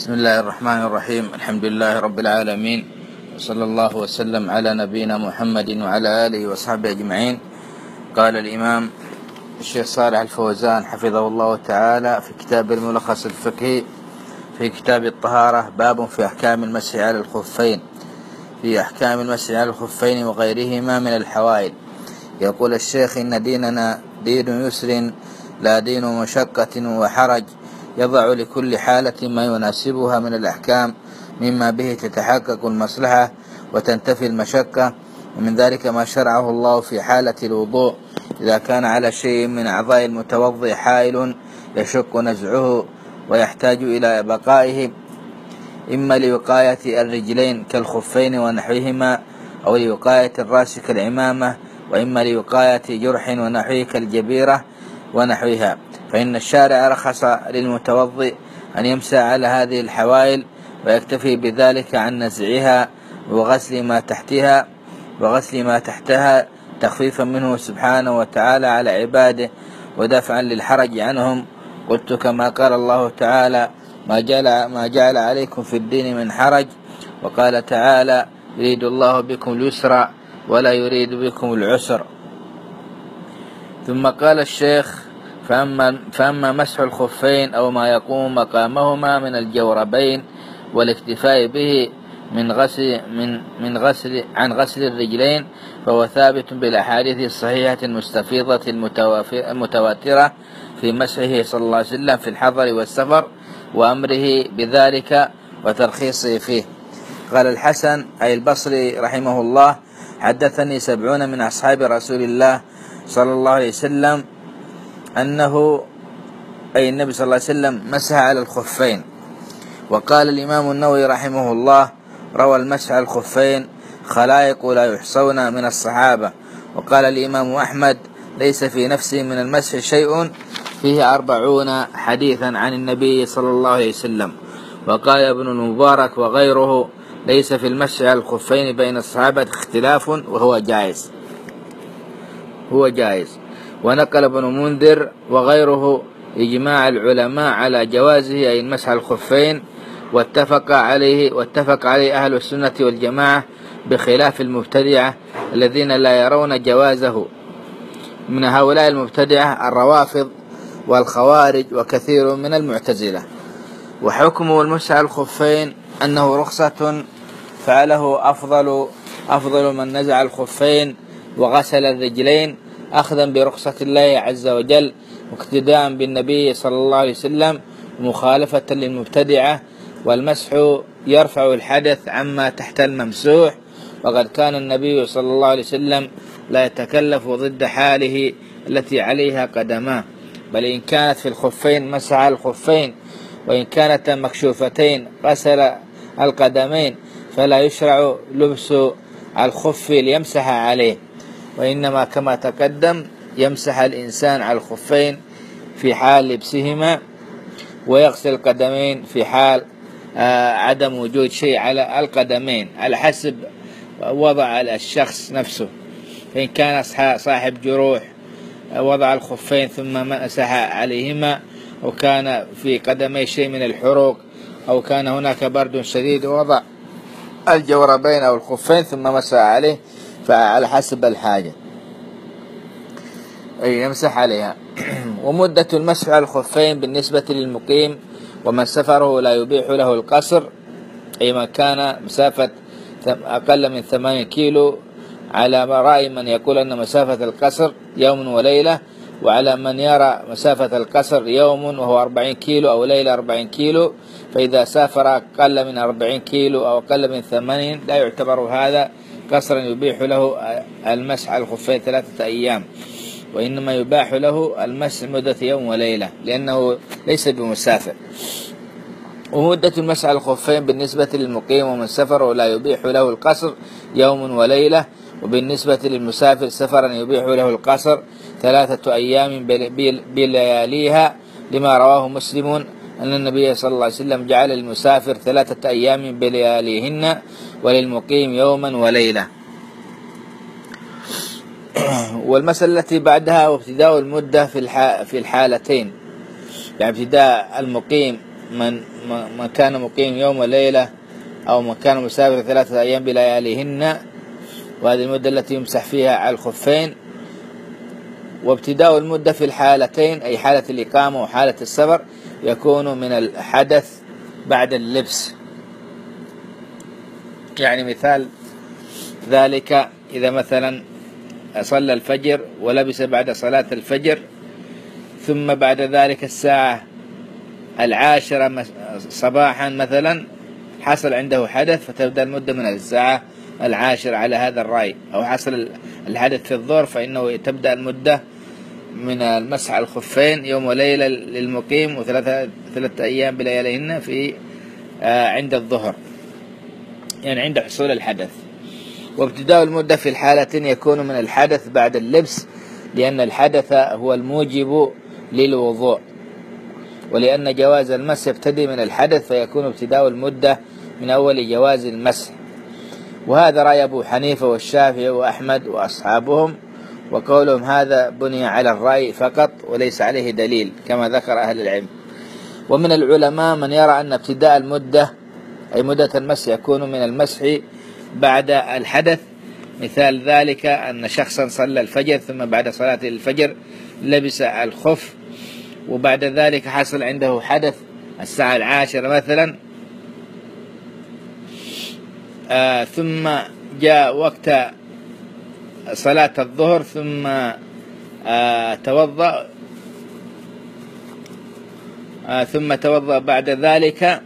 بسم الله الرحمن الرحيم. الحمد لله رب العالمين، وصلى الله وسلم على نبينا محمد وعلى آله وصحبه أجمعين. قال الإمام الشيخ صالح الفوزان حفظه الله تعالى في كتاب الملخص الفقهي في كتاب الطهارة: باب في أحكام المسح على الخفين، في أحكام المسح على الخفين وغيرهما من الحوائل. يقول الشيخ: إن ديننا دين يسر لا دين مشقة وحرج، يضع لكل حالة ما يناسبها من الأحكام، مما به تتحقق المصلحة وتنتفي المشقة. ومن ذلك ما شرعه الله في حالة الوضوء إذا كان على شيء من أعضاء المتوضئ حائل يشق نزعه ويحتاج إلى بقائه، إما لوقاية الرجلين كالخفين ونحوهما، أو لوقاية الرأس كالعمامة، وإما لوقاية جرح ونحوه كالجبيرة ونحوها. فإن الشارع رخص للمتوضئ أن يمسح على هذه الحوائل ويكتفي بذلك عن نزعها وغسل ما تحتها تخفيفا منه سبحانه وتعالى على عباده ودفعا للحرج عنهم. قلت كما قال الله تعالى: ما جعل عليكم في الدين من حرج. وقال تعالى: يريد الله بكم اليسر ولا يريد بكم العسر. ثم قال الشيخ: فأما مسح الخفين أو ما يقوم مقامهما من الجوربين والاكتفاء به عن غسل الرجلين، فهو ثابت بالأحاديث الصحيحة المستفيضة المتواترة في مسحه صلى الله عليه وسلم في الحضر والسفر وأمره بذلك وترخيصه فيه. قال الحسن أي البصري رحمه الله: حدثني 70 من أصحاب رسول الله صلى الله عليه وسلم أنه أي النبي صلى الله عليه وسلم مسح على الخفين. وقال الإمام النووي رحمه الله: روى المسح على الخفين خلائق لا يحصون من الصحابة. وقال الإمام أحمد: ليس في نفسه من المسح شيء فيه 40 حديثا عن النبي صلى الله عليه وسلم. وقال ابن المبارك وغيره: ليس في المسح على الخفين بين الصحابة اختلاف وهو جائز. ونقل ابن منذر وغيره إجماع العلماء على جوازه أي المسح على الخفين، واتفق عليه أهل السنة والجماعة بخلاف المبتدعة الذين لا يرون جوازه. من هؤلاء المبتدعة الروافض والخوارج وكثير من المعتزلة. وحكم المسح على الخفين أنه رخصة فعله أفضل من نزع الخفين وغسل الرجلين أخذا برخصة الله عز وجل واقتداء بالنبي صلى الله عليه وسلم ومخالفة للمبتدعة. والمسح يرفع الحدث عما تحت الممسوح، وقد كان النبي صلى الله عليه وسلم لا يتكلف ضد حاله التي عليها قدماه، بل إن كانت في الخفين مسح الخفين، وإن كانتا مكشوفتين غسل القدمين، فلا يشرع لبس الخف ليمسح عليه، وإنما كما تقدم يمسح الإنسان على الخفين في حال لبسهما، ويغسل القدمين في حال عدم وجود شيء على القدمين على حسب وضع الشخص نفسه. فإن كان صاحب جروح وضع الخفين ثم مسح عليهما، وكان في قدمي شيء من الحروق، أو كان هناك برد شديد ووضع الجوربين أو الخفين ثم مسح عليه، فعلى حسب الحاجة أي يمسح عليها. ومدة المسح على الخفين بالنسبة للمقيم ومن سفره لا يبيح له القصر، أي من كان مسافة أقل من 8 كيلو، على رأي من يقول أن مسافة القصر يوم وليلة، وعلى من يرى مسافة القصر يوم وهو 40 كيلو أو ليلة 40 كيلو. فإذا سافر أقل من 40 كيلو أو أقل من 80 لا يعتبر هذا قصرا يبيح له المسح على الخفين 3 أيام، وإنما يباح له المسح مدة يوم وليلة لأنه ليس بمسافر. ومدة المسح على الخفين بالنسبة للمقيم ومن سفر لا يبيح له القصر يوم وليلة، وبالنسبة للمسافر سفرا يبيح له القصر 3 أيام بلياليها، لما رواه مسلم أن النبي صلى الله عليه وسلم جعل للمسافر 3 أيام بلياليهن وللمقيم يوما وليلة. والمسألة التي بعدها وابتداء المدة في الحالتين، يعني ابتداء المقيم من كان مقيم يوم وليلة أو من كان مسافر 3 أيام بلياليهن، وهذه المدة التي يمسح فيها على الخفين. وابتداء المدة في الحالتين، أي حالة الإقامة وحالة السفر، يكون من الحدث بعد اللبس. يعني مثال ذلك إذا مثلا صلى الفجر ولبس بعد صلاة الفجر، ثم بعد ذلك الساعة 10 صباحا مثلا حصل عنده حدث، فتبدأ المدة من الساعة 10 على هذا الرأي. أو حصل الحدث في الظهر، فإنه تبدأ المدة من المسح على الخفين يوم وليلة للمقيم، و3 أيام بلياليهن في عند الظهر، يعني عند حصول الحدث. وابتداء المدة في الحالتين يكون من الحدث بعد اللبس، لأن الحدث هو الموجب للوضوء، ولأن جواز المسح يبتدي من الحدث، فيكون ابتداء المدة من أول جواز المسح. وهذا رأي أبو حنيفة والشافعي وأحمد وأصحابهم، وقولهم هذا بني على الرأي فقط وليس عليه دليل كما ذكر أهل العلم. ومن العلماء من يرى أن ابتداء المدة أي مدة المسح يكون من المسح بعد الحدث. مثال ذلك أن شخصا صلى الفجر، ثم بعد صلاة الفجر لبس الخف، وبعد ذلك حصل عنده حدث الساعة 10 مثلا، ثم جاء وقت صلاة الظهر، ثم توضأ بعد ذلك،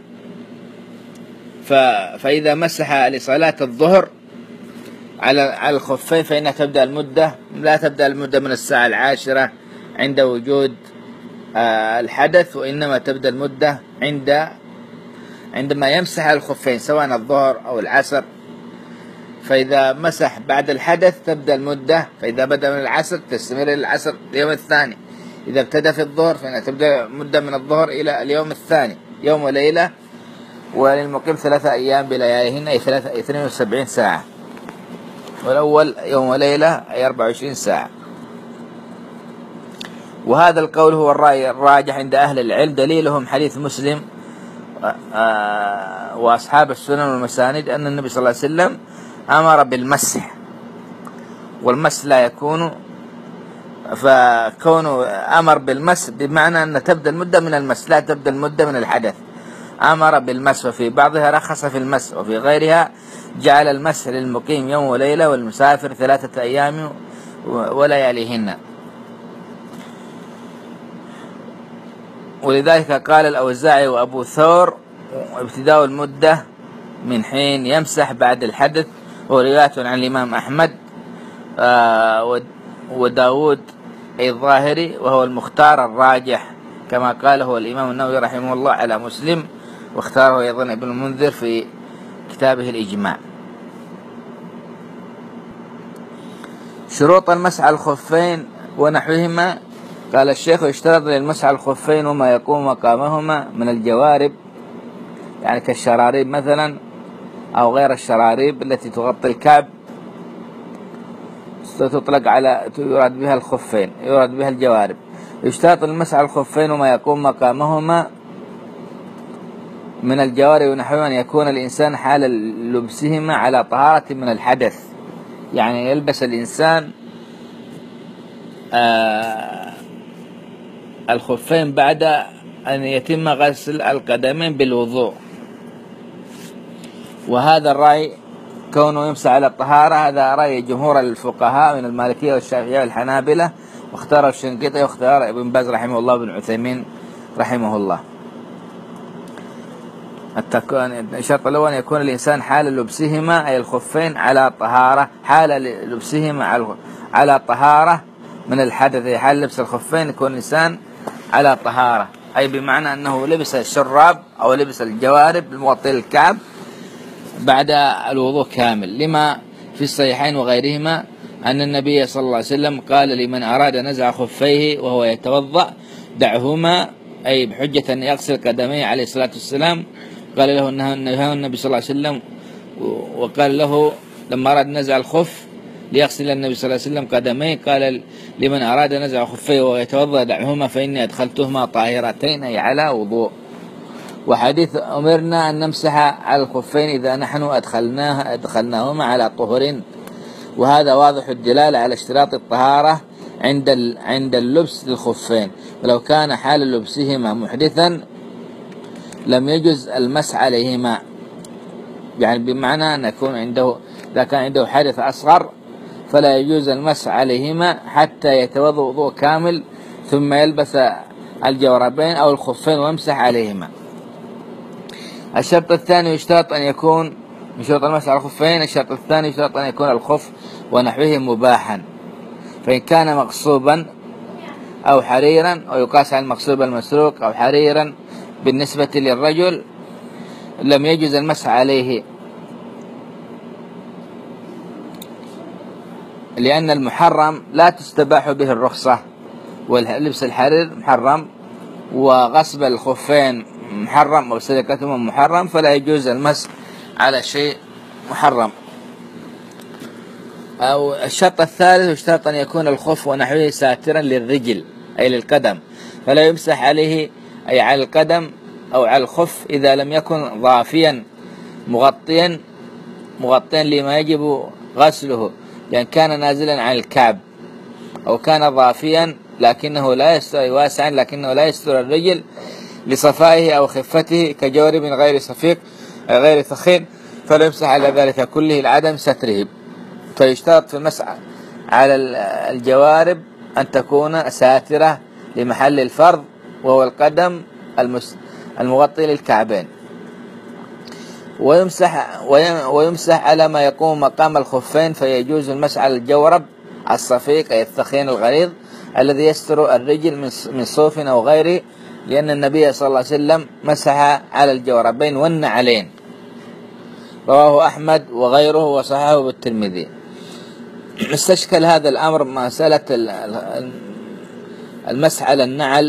فإذا مسح لصلاة الظهر على الخفين فإنها تبدأ المدة، لا تبدأ المدة من الساعة 10 عند وجود الحدث، وإنما تبدأ المدة عندما يمسح على الخفين سواء الظهر أو العصر. فإذا مسح بعد الحدث تبدأ المدة، فإذا بدأ من العصر تستمر إلى العصر اليوم الثاني. إذا ابتدأ في الظهر فإنها تبدأ مدة من الظهر إلى اليوم الثاني، يوم وليلة. وللمقيم 3 أيام بلياليهن أي 72 ساعة، والأول يوم وليلة أي 24 ساعة. وهذا القول هو الرأي الراجح عند أهل العلم. دليلهم حديث مسلم وأصحاب السنن والمساند أن النبي صلى الله عليه وسلم أمر بالمسح، والمسح لا يكون، فكونه أمر بالمسح بمعنى أن تبدأ المدة من المسح، لا تبدأ المدة من الحدث. أمر بالمسح، وفي بعضها رخص في المسح، وفي غيرها جعل المسح للمقيم يوم وليلة والمسافر 3 أيام ولياليهن. ولذلك قال الأوزاعي وأبو ثور ابتداء المدة من حين يمسح بعد الحدث، ورواية عن الإمام أحمد وداود الظاهري، وهو المختار الراجح كما قاله الإمام النووي رحمه الله على مسلم، واختاره أيضا ابن المنذر في كتابه الإجماع. شروط المسح على الخفين ونحوهما. قال الشيخ: يشترط للمسح على الخفين وما يقوم مقامهما من الجوارب، يعني كالشراريب مثلا أو غير الشراريب التي تغطي الكعب، تطلق على يراد بها الخفين، يراد بها الجوارب. يشترط المسح على الخفين وما يقوم مقامهما من الجوارب ونحوهما أن يكون الإنسان حال لبسهما على طهارة من الحدث، يعني يلبس الإنسان الخفين بعد أن يتم غسل القدمين بالوضوء. وهذا الرأي كونه يمسح على الطهارة، هذا رأي جمهور الفقهاء من المالكية والشافعية والحنابلة، واختار الشنقيطي واختار ابن باز رحمه الله وابن عثيمين رحمه الله. الشرط الأول أن يكون الإنسان حال لبسهما أي الخفين على طهارة، حال لبسهما على طهارة من الحدث، حال لبس الخفين يكون الإنسان على طهارة، أي بمعنى أنه لبس الشراب أو لبس الجوارب المغطية الكعب بعد الوضوء كامل، لما في الصحيحين وغيرهما أن النبي صلى الله عليه وسلم قال لمن أراد نزع خفيه وهو يتوضأ: دعهما، أي بحجة أن يغسل قدميه عليه الصلاة والسلام. قال له نهى النبي صلى الله عليه وسلم، وقال له لما أراد نزع الخف ليغسل النبي صلى الله عليه وسلم قدميه، قال لمن أراد نزع خفيه وهو يتوضأ: دعهما فإني أدخلتهما طاهرتين، أي على وضوء. وحديث أمرنا أن نمسح على الخفين إذا نحن أدخلناهما على طهر، وهذا واضح الدلالة على اشتراط الطهارة عند اللبس للخفين، ولو كان حال لبسهما محدثا لم يجز المسح عليهما، يعني بمعنى أن يكون عنده، إذا كان عنده حدث أصغر فلا يجوز المسح عليهما حتى يتوضأ وضوء كامل ثم يلبس الجوربين أو الخفين ويمسح عليهما. الشرط الثاني يشترط أن يكون من شروط المسح على الخفين، الشرط الثاني يشترط أن يكون الخف ونحوه مباحا، فإن كان مغصوبا أو حريرا، أو يقاس على المغصوب المسروق أو حريرا بالنسبة للرجل، لم يجوز المسح عليه، لأن المحرم لا تستباح به الرخصة، ولبس الحرير محرم، وغصب الخفين محرم، أو سرقتهم محرم، فلا يجوز المسح على شيء محرم. أو الشرط الثالث يشترط أن يكون الخف ونحوه ساترا للرجل أي للقدم، فلا يمسح عليه أي على القدم أو على الخف إذا لم يكن ضافيا مغطيا لما يجب غسله، لأن كان نازلا عن الكعب، أو كان ضافيا لكنه لا يستر واسعا لكنه لا يستر الرجل لصفائه أو خفته كجورب غير صفيق غير ثخين، فلا يمسح على ذلك كله لعدم ستره. فيشترط في المسح على الجوارب أن تكون ساترة لمحل الفرض، وهو القدم المغطي للكعبين. ويمسح على ما يقوم مقام الخفين، فيجوز المسح على الجورب الصفيق أي الثخين الغليظ الذي يستر الرجل من صوف أو غيره، لأن النبي صلى الله عليه وسلم مسح على الجوربين والنعلين، رواه أحمد وغيره وصححه بالترمذي. استشكل هذا الأمر مسألة المسح على النعل،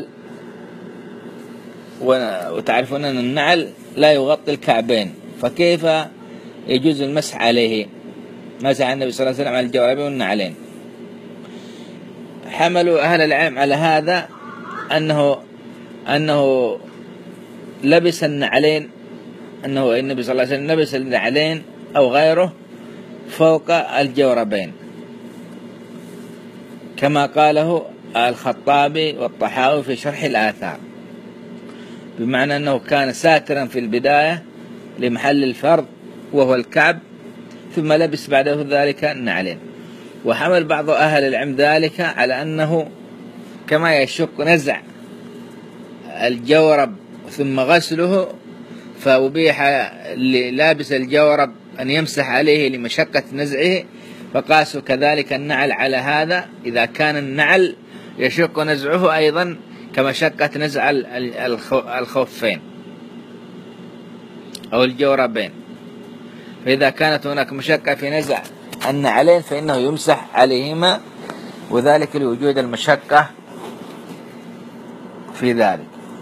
وتعرفون أن النعل لا يغطي الكعبين، فكيف يجوز المسح عليه؟ مسح النبي صلى الله عليه وسلم على الجوربين والنعلين. حملوا أهل العلم على هذا أنه لبس النعلين، أنه النبي صلى الله عليه وسلم لبس النعلين أو غيره فوق الجوربين، كما قاله الخطابي والطحاوي في شرح الآثار، بمعنى أنه كان ساترا في البداية لمحل الفرض وهو الكعب، ثم لبس بعد ذلك النعلين. وحمل بعض أهل العلم ذلك على أنه كما يشق نزع الجورب ثم غسله، فأبيح للابس الجورب أن يمسح عليه لمشقة نزعه، فقاسوا كذلك النعل على هذا، إذا كان النعل يشق نزعه أيضا كمشقة نزع الخفين أو الجوربين، فإذا كانت هناك مشقة في نزع النعلين فإنه يمسح عليهما، وذلك لوجود المشقة في ذلك.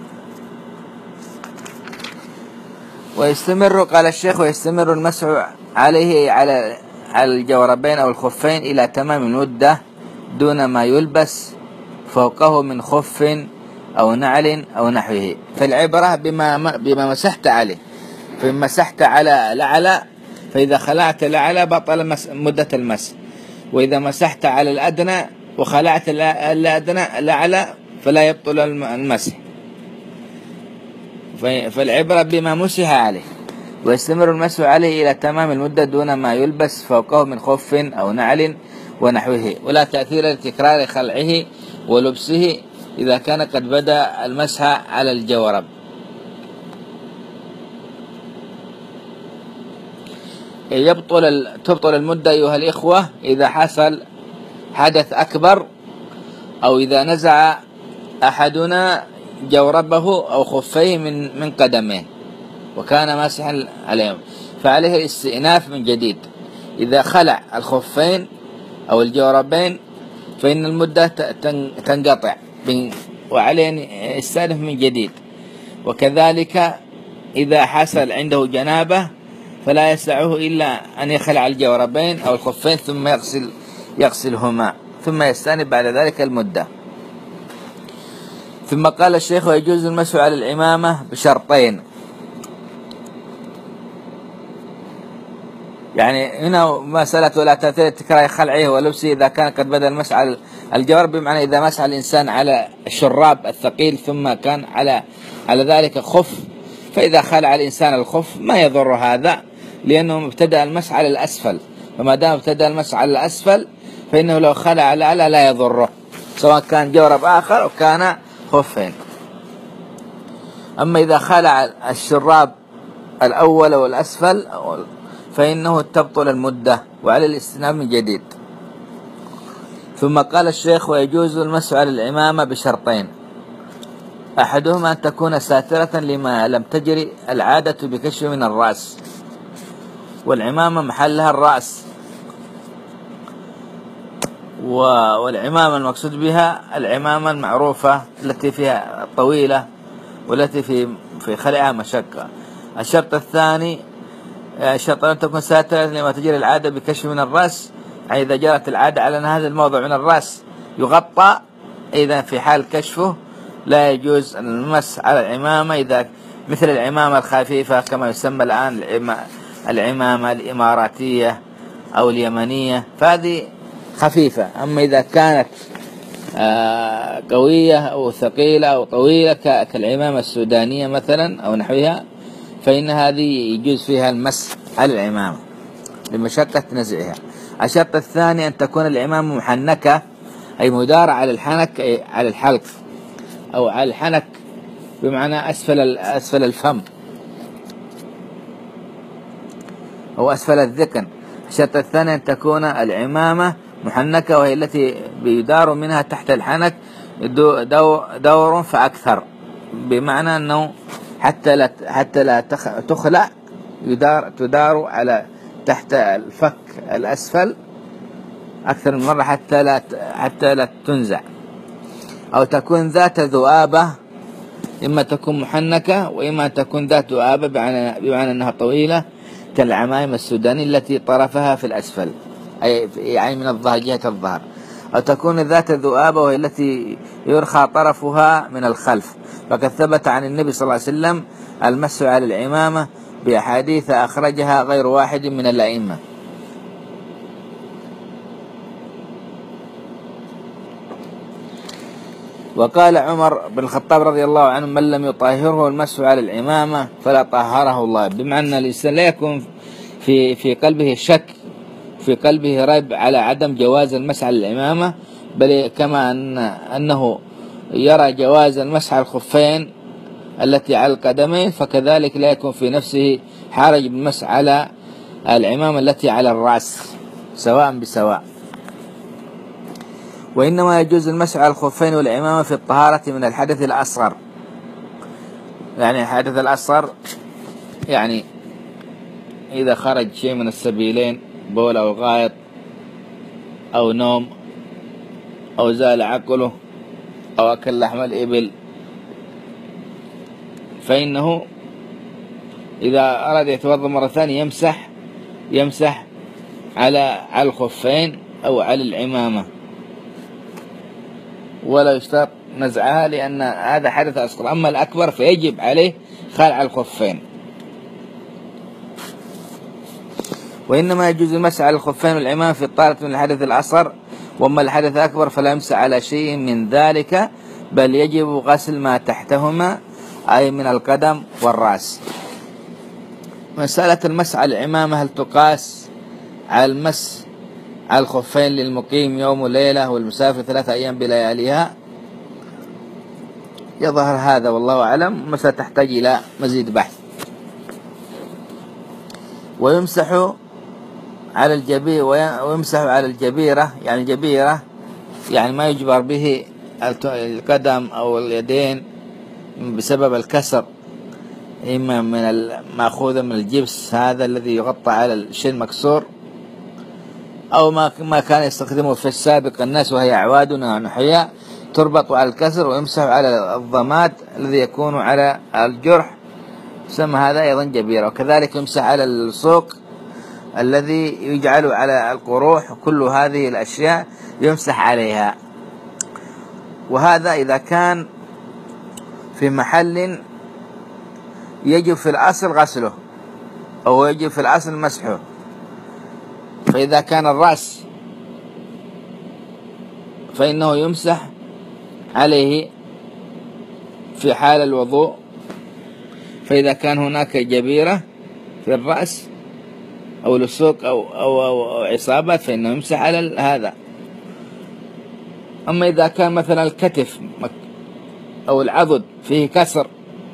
ويستمر، قال الشيخ، ويستمر المسح عليه على الجوربين أو الخفين إلى تمام المدة دون ما يلبس فوقه من خف أو نعل أو نحوه. فالعبرة بما مسحت عليه، فإن مسحت على الأعلى فإذا خلعت الأعلى بطل مدة المسح، وإذا مسحت على الأدنى وخلعت الأعلى فلا يبطل المسح. فالعبرة بما مسح عليه. ويستمر المسح عليه إلى تمام المدة دون ما يلبس فوقه من خف أو نعل ونحوه، ولا تأثير لتكرار خلعه ولبسه إذا كان قد بدأ المسح على الجورب. تبطل المدة أيها الإخوة إذا حصل حدث أكبر، أو إذا نزع أحدنا جوربه أو خفيه من قدمه وكان ماسحا عليهم، فعليه الاستئناف من جديد. إذا خلع الخفين أو الجوربين فإن المدة تنقطع، وعليه يستأنف من جديد. وكذلك إذا حصل عنده جنابة فلا يسعه إلا أن يخلع الجوربين أو الخفين ثم يغسلهما ثم يستأنف بعد ذلك المدة. ثم قال الشيخ: ويجوز المسح على العمامة بشرطين. يعني هنا مسألة ولا تأثير تكرار خلعه ولبسه إذا كان قد بدأ المسح على الجورب، بمعنى إذا مسح الإنسان على الشراب الثقيل ثم كان على ذلك خف، فإذا خلع الإنسان الخف ما يضر هذا، لأنه ابتدأ المسح على الأسفل، فما دام ابتدأ المسح على الأسفل فإنه لو خلع على الأعلى لا يضره، سواء كان جورب آخر أو كان خفين. أما إذا خلع الشراب الأول أو الأسفل فإنه تبطل المدة وعلى الاستئناف من جديد. ثم قال الشيخ: ويجوز المسح على العمامة بشرطين: أحدهما أن تكون ساترة لما لم تجري العادة بكشف من الرأس، والعمامة محلها الرأس، والعمامة المقصود بها العمامة المعروفة التي فيها طويلة والتي في خلعها مشقة. الشرط الثاني شرط أن تكون ساترة لما تجري العادة بكشف من الرأس، أي إذا جرت العادة على أن هذا الموضع من الرأس يغطى، إذا في حال كشفه لا يجوز المس على العمامة، إذا مثل العمامة الخفيفة كما يسمى الآن العمامة الإماراتية أو اليمنية، فهذه خفيفة. أما إذا كانت قوية أو ثقيلة أو طويلة كالعمامة السودانية مثلا أو نحوها، فإن هذه يجوز فيها المس على العمامة لمشقة نزعها. الشرط الثاني أن تكون العمامة محنكة، أي مدارة على الحنك، أي على الحلق أو على الحنك بمعنى أسفل الفم أو أسفل الذقن. الشرط الثاني أن تكون العمامة محنكة، وهي التي بيدار منها تحت الحنك دور فأكثر، بمعنى أنه حتى لا تخلع تدار على تحت الفك الأسفل أكثر من مرة حتى لا تنزع. أو تكون ذات ذؤابة، إما تكون محنكة وإما تكون ذات ذؤابة بمعنى أنها طويلة كالعمائم السودانية التي طرفها في الأسفل، أي يعني من الظهر، جهة الظهر. أو تكون ذات ذؤابة وهي التي يرخى طرفها من الخلف، فقد ثبت عن النبي صلى الله عليه وسلم المسح على العمامة بأحاديث أخرجها غير واحد من الأئمة. وقال عمر بن الخطاب رضي الله عنه: من لم يطهره المسح على العمامة فلا طهره الله، بمعنى أن الإنسان لا يكون في قلبه شك، في قلبه ريب على عدم جواز المسح على العمامة، بل كما أنه يرى جواز المسح على الخفين التي على القدمين، فكذلك لا يكون في نفسه حرج بالمسح على العمامة التي على الرأس سواء بسواء. وإنما يجوز المسح على الخفين والعمامة في الطهارة من الحدث الأصغر، يعني الحدث الأصغر يعني إذا خرج شيء من السبيلين، بول أو غائط أو نوم أو زال عقله أو أكل لحم الإبل، فإنه إذا أراد يتوضأ مرة ثانية يمسح على الخفين أو على العمامة، ولا يشترط نزعها لأن هذا حدث أصغر. أما الأكبر فيجب عليه خلع الخفين. وإنما يجوز المسح على الخفين والعمامة في الطهارة من الحدث الأصغر، وأما الحدث الأكبر فلا يمسح على شيء من ذلك، بل يجب غسل ما تحتهما، أي من القدم والرأس. مسألة المسح على العمامة هل تقاس على المسح على الخفين للمقيم يوم وليلة والمسافر 3 أيام بلياليها؟ يظهر هذا والله أعلم، مسألة تحتاج إلى مزيد بحث. ويمسح على الجبيرة، يعني الجبيرة يعني ما يجبر به القدم أو اليدين بسبب الكسر، إما من مأخوذ من الجبس هذا الذي يغطى على الشيء المكسور، أو ما كان يستخدمه في السابق الناس وهي أعوادنا ونحياء تربط على الكسر، ويمسح على الضماد الذي يكون على الجرح، يسمى هذا أيضا جبيرة. وكذلك يمسح على السوق الذي يجعل على القروح، كل هذه الأشياء يمسح عليها. وهذا إذا كان في محل يجب في الأصل غسله أو يجب في الأصل مسحه، فإذا كان الرأس فإنه يمسح عليه في حال الوضوء، فإذا كان هناك جبيرة في الرأس أو لصوق أو عصابات فإنه يمسح على هذا. أما إذا كان مثلا الكتف أو العضد فيه كسر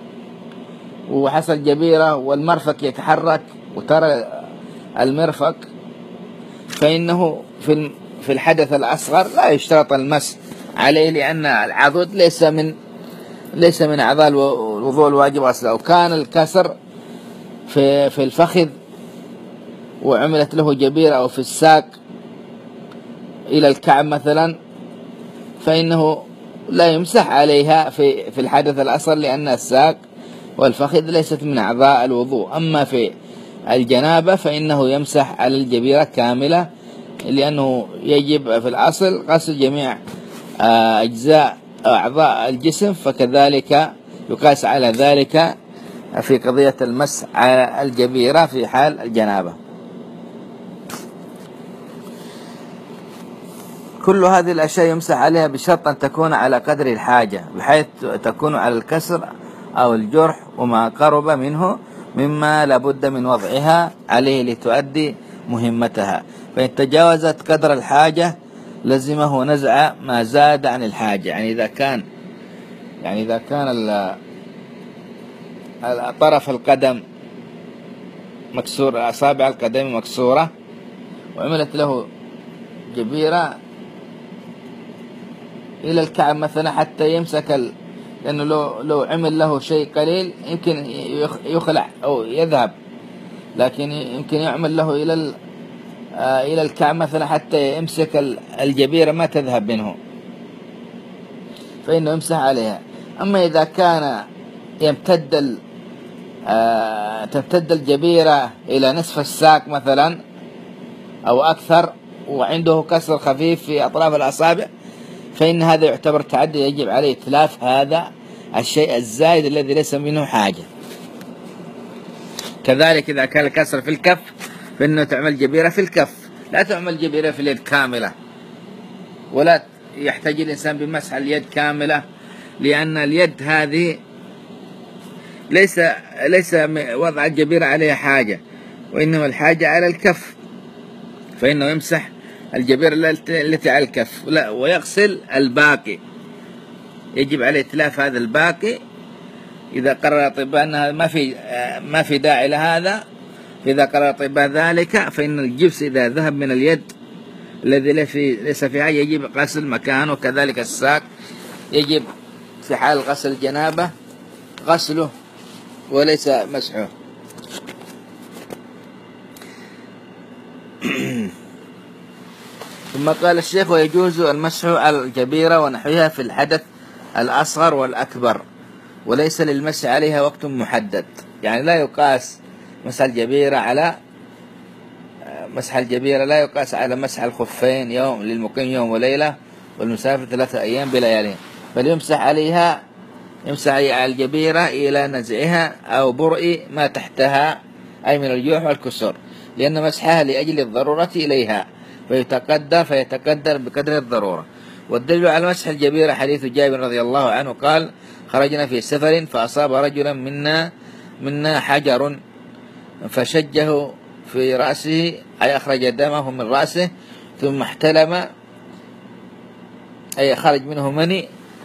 وحصل جبيرة والمرفق يتحرك وترى المرفق، فإنه في الحدث الأصغر لا يشترط المس عليه، لأن العضد ليس من أعضاء الوضوء الواجب أصلا. وكان الكسر في الفخذ وعملت له جبيرة أو في الساق إلى الكعب مثلا، فإنه لا يمسح عليها في الحدث الأصغر، لأن الساق والفخذ ليست من أعضاء الوضوء. أما في الجنابة فإنه يمسح على الجبيرة كاملة، لأنه يجب في الأصل غسل جميع أجزاء أعضاء الجسم، فكذلك يقاس على ذلك في قضية المس على الجبيرة في حال الجنابة. كل هذه الأشياء يمسح عليها بشرط أن تكون على قدر الحاجة، بحيث تكون على الكسر أو الجرح وما قرب منه مما لابد من وضعها عليه لتؤدي مهمتها. فإن تجاوزت قدر الحاجة لزمه نزع ما زاد عن الحاجة. يعني إذا كان طرف القدم مكسور، أصابع القدم مكسورة وعملت له جبيرة إلى الكعب مثلا حتى يمسك لأنه لو عمل له شيء قليل يمكن يخلع أو يذهب، لكن يمكن يعمل له إلى الكعب مثلا حتى يمسك الجبيرة ما تذهب منه، فإنه يمسح عليها. أما إذا كان تمتد الجبيرة إلى نصف الساق مثلا أو أكثر وعنده كسر خفيف في أطراف الأصابع، فإن هذا يعتبر تعدي، يجب عليه إتلاف هذا الشيء الزائد الذي ليس منه حاجة. كذلك إذا كان الكسر في الكف فإنه تعمل جبيرة في الكف، لا تعمل جبيرة في اليد كاملة، ولا يحتاج الإنسان بمسح اليد كاملة، لأن اليد هذه ليس وضع الجبيرة عليها حاجة، وإنما الحاجة على الكف، فإنه يمسح الجبيرة التي على الكف ويغسل الباقي. يجب عليه إتلاف هذا الباقي. إذا قرر الأطباء أنها ما في داعي لهذا، فإذا قرر الأطباء ذلك فإن الجبس إذا ذهب من اليد الذي ليس فيها يجب غسل مكانه. كذلك الساق يجب في حال غسل الجنابة غسله وليس مسحه. ثم قال الشيخ: ويجوز المسح على الجبيرة ونحوها في الحدث الأصغر والأكبر، وليس للمسح عليها وقت محدد. يعني لا يقاس مسح الجبيرة لا يقاس على مسح الخفين يوم للمقيم يوم وليلة والمسافر 3 أيام بلياليهم، بل يمسح على الجبيرة إلى نزعها أو برء ما تحتها أي من الجوح والكسر، لأن مسحها لأجل الضرورة إليها فيتقدر بقدر الضرورة. والدليل على مسح الجبيرة حديث جابر رضي الله عنه قال: خرجنا في سفر فأصاب رجلا منا حجر فشجه في رأسه، أي أخرج دمه من رأسه، ثم احتلم أي خرج منه مني،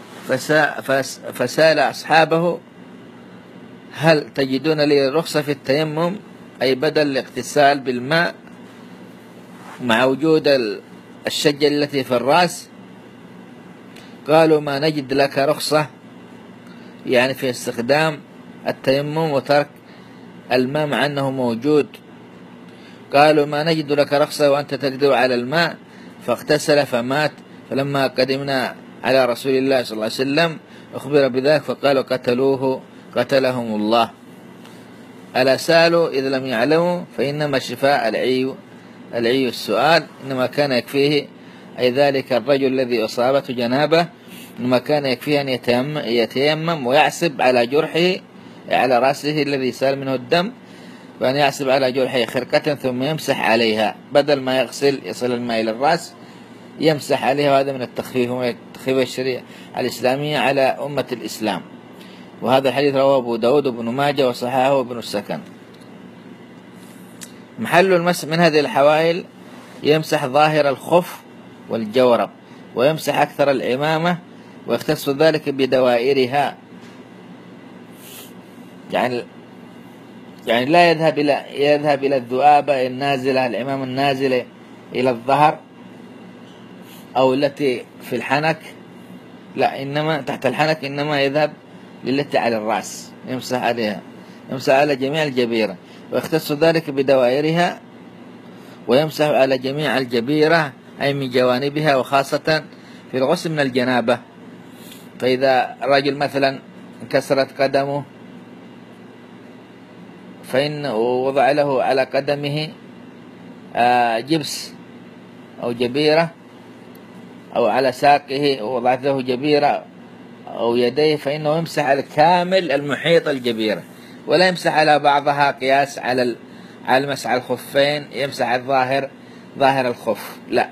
فسأل أصحابه: هل تجدون لي رخصة في التيمم، أي بدل الاغتسال بالماء مع وجود الشجة التي في الرأس؟ قالوا: ما نجد لك رخصة، يعني في استخدام التيمم وترك الماء مع أنه موجود. قالوا: ما نجد لك رخصة وأنت تقدر على الماء. فاغتسل فمات. فلما قدمنا على رسول الله صلى الله عليه وسلم أخبر بذلك فقالوا: قتلهم الله. ألا سألوا إذا لم يعلموا؟ فإنما شفاء العي السؤال. إنما كان يكفيه، أي ذلك الرجل الذي أصابته جنابة، إنما كان يكفيه أن يتيمم ويعصب على جرحه على رأسه الذي سال منه الدم وأن يعصب على جرحه خرقة ثم يمسح عليها، بدل ما يصل الماء إلى الرأس يمسح عليها، وهذا من التخفيف ومن تخفيف الشريعة الإسلامية على أمة الإسلام. وهذا الحديث رواه أبو داود وابن ماجه وصححه ابن السكن. محل المسح من هذه الحوائل: يمسح ظاهر الخف والجورب، ويمسح أكثر العمامة، ويختص ذلك بدوائرها، يعني لا يذهب إلى الذؤابة النازلة، العمامة النازلة إلى الظهر أو التي في الحنك، لا، إنما تحت الحنك، إنما يذهب للتي على الرأس، يمسح عليها، يمسح على جميع الجبيرة، ويختص ذلك بدوائرها، ويمسح على جميع الجبيرة أي من جوانبها، وخاصة في الغسل من الجنابة. فإذا رجل مثلا انكسرت قدمه فإن وضع له على قدمه جبس أو جبيرة، أو على ساقه ووضعت له جبيرة أو يديه، فإنه يمسح على كامل المحيط الجبيرة، ولا يمسح على بعضها قياس على مسح الخفين، يمسح الظاهر، ظاهر الخف، لا،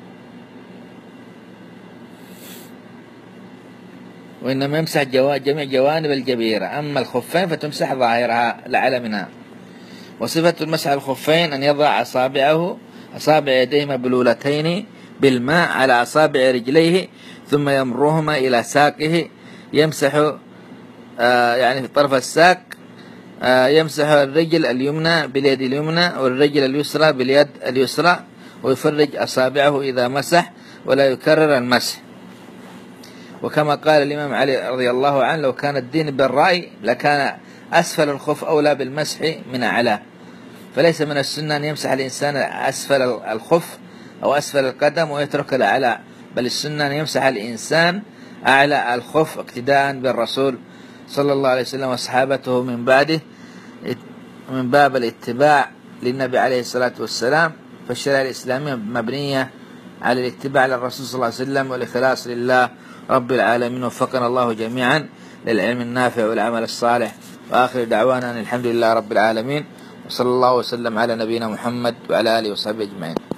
وإنما يمسح جميع جوانب الجبيرة. أما الخفين فتمسح ظاهرها لعل منها. وصفة المسح الخفين أن يضع أصابع يديه مبلولتين بالماء على أصابع رجليه، ثم يمرهما إلى ساقه، يمسح يعني في طرف الساق، يمسح الرجل اليمنى باليد اليمنى، والرجل اليسرى باليد اليسرى، ويفرج أصابعه إذا مسح، ولا يكرر المسح. وكما قال الإمام علي رضي الله عنه: لو كان الدين بالرأي لكان أسفل الخف أولى بالمسح من أعلاه. فليس من السنة أن يمسح الإنسان أسفل الخف أو أسفل القدم ويترك الأعلى، بل السنة أن يمسح الإنسان أعلى الخف اقتداء بالرسول صلى الله عليه وسلم وصحابته من بعده، من باب الاتباع للنبي عليه الصلاة والسلام. فالشريعة الإسلامية مبنية على الاتباع للرسول صلى الله عليه وسلم والإخلاص لله رب العالمين. وفقنا الله جميعا للعلم النافع والعمل الصالح، وآخر دعوانا أن الحمد لله رب العالمين، وصلى الله وسلم على نبينا محمد وعلى آله وصحبه أجمعين.